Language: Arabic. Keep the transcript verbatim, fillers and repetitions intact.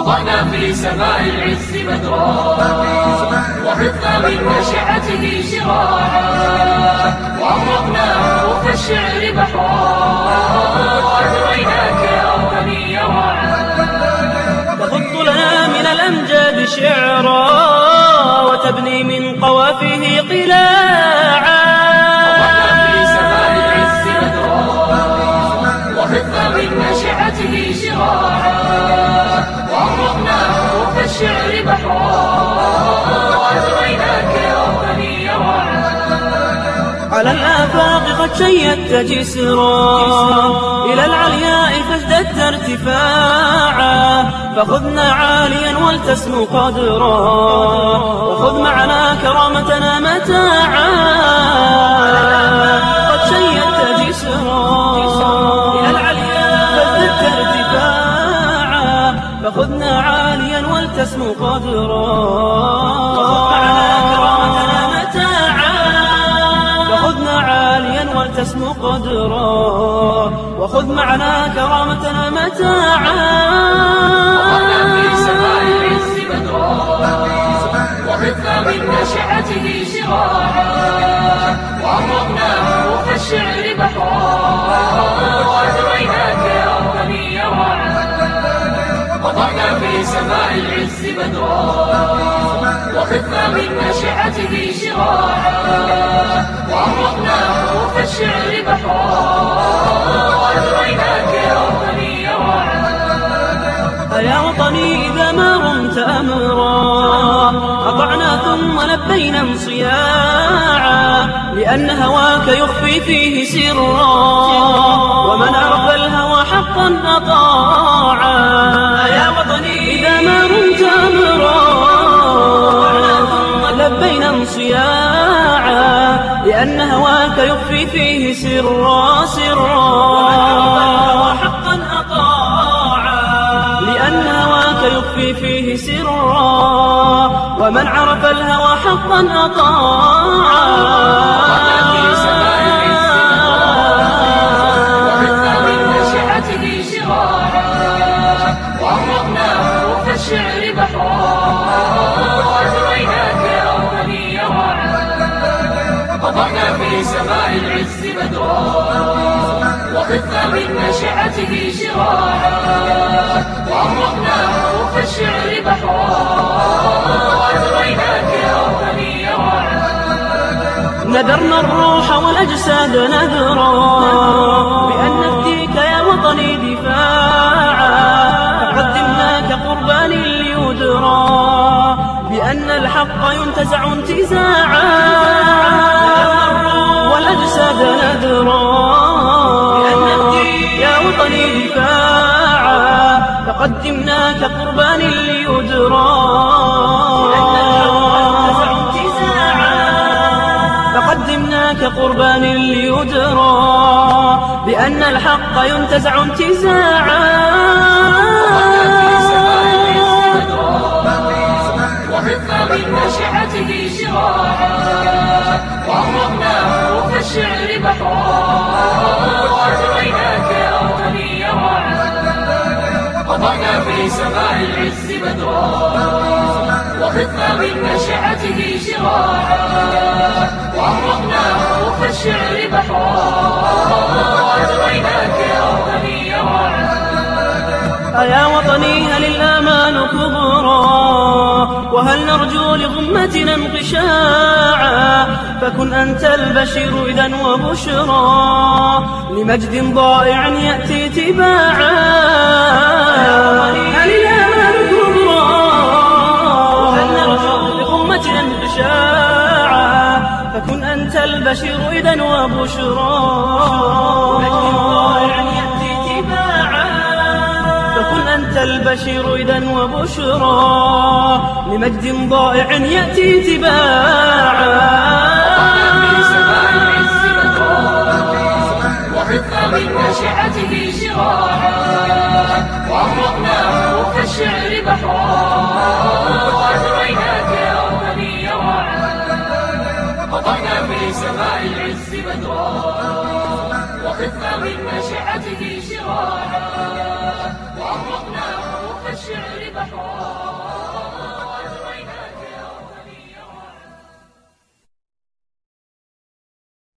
وضعنا في سماء العز بدرا، وحفظنا من نشعته شراعا، وأمرقنا حروف الشعر بحرا، وأجريناك يا وطني يراعا. تخط لنا من الأمجاد شعرا، وتبني من قوافيه قلاعا. وضعنا في سماء العز بدرا، وحفظنا من نشعته شراعا، وأمرقنا حروف الشعر بحرا، وأجريناك يا وطني يراعا. على الآفاق قد شيدت جسرا، إلى العلياء فازددت ارتفاعا، فخذنا عاليا ولتسمو قدرا، وخذ معنا كرامتنا متاعا. قد شيدت جسرا، إلى العلياء فازددت ارتفاعا، فخذنا عاليا ولتسمو قدرا، وخذ معنا كرامتنا متاعا. فخذنا عاليا ولتسمو قدرا، وخذ معنا كرامتنا متاعا. وضعنا في سماء العز بدرا، وحفظنا من نشعته شراعا، وأمرقنا حروف الشعر بحرا، وأجريناك يا وطني يراعا. وضعنا في سماء العز بدرا، وحفظنا من نشعته شراعا، وأمرقنا حروف الشعر بحرا، وأجريناك يا وطني يراعا. يا وطني إذا ما رمت أمرا، أطعنا ثم لبينا انصياعا، لأن هواك يخفي فيه سرا، ومن عرف الهوى حقا أطاعا. يا وطني إذا ما رمت أمرا، أطعنا ثم لبينا انصياعا، لأن هواك يخفي فيه سرا سرا، ومن عرف الهوى حقا أطاعا. لأن هواك يخفي فيه سرا، ومن عرف الهوى حقا أطاعا. وضعنا في سماء العز بدرا، وحفظنا من نشعته شراعا، وأمرقنا حروف الشعر بحرا، وأجريناك يا وطني يراعا. وضعنا في سماء العز بدرا، وحفظنا من نشعته شراعا، وأمرقنا حروف الشعر بحرا، وأجريناك يا وطني يراعا. نذرنا الروح والأجساد نذرا، بأن نفديك يا وطني دفاعا، فقدمناك قربان ليدرى، بأن الحق ينتزع انتزاعا. والأجساد نذرا، بأن نفديك يا وطني دفاعا، فقدمناك قربان ليدرى، فقدمناك قربان ليدرى، بأن الحق ينتزع انتزاعا. وحفظنا من نشعته شراعا، وأمرقنا حروف الشعر بحرا، وأجريناك يا وطني يراعا. وضعنا في سماء العز بدرا، وحفظنا من نشعته شراعا، وأمرقنا حروف الشعر بحرا، وأجريناك يا وطني يراعا. يا وطني هل الآمال كبرى، وهل نرجو لغمتنا انقشاعا، فكن أنت البشير إذا وبشرى، لمجد ضائع يأتي تباعا. هل الآمال كبرى، وهل نرجو لغمتنا انقشاعا، فكن أنت البشير إذا وبشرى، لمجد ضائع يأتي تباعا. فكن أنت البشير إذا وبشرى، لمجد ضائع يأتي تباعا. وحفظنا من نشعته شراعا، وأمرقنا حروف الشعر بحرا، وأجريناك يا وطني يراعا. وضعنا في سماء العز بدرا، وحفظنا من نشعته شراعا، وأمرقنا حروف الشعر بحرا. بحرا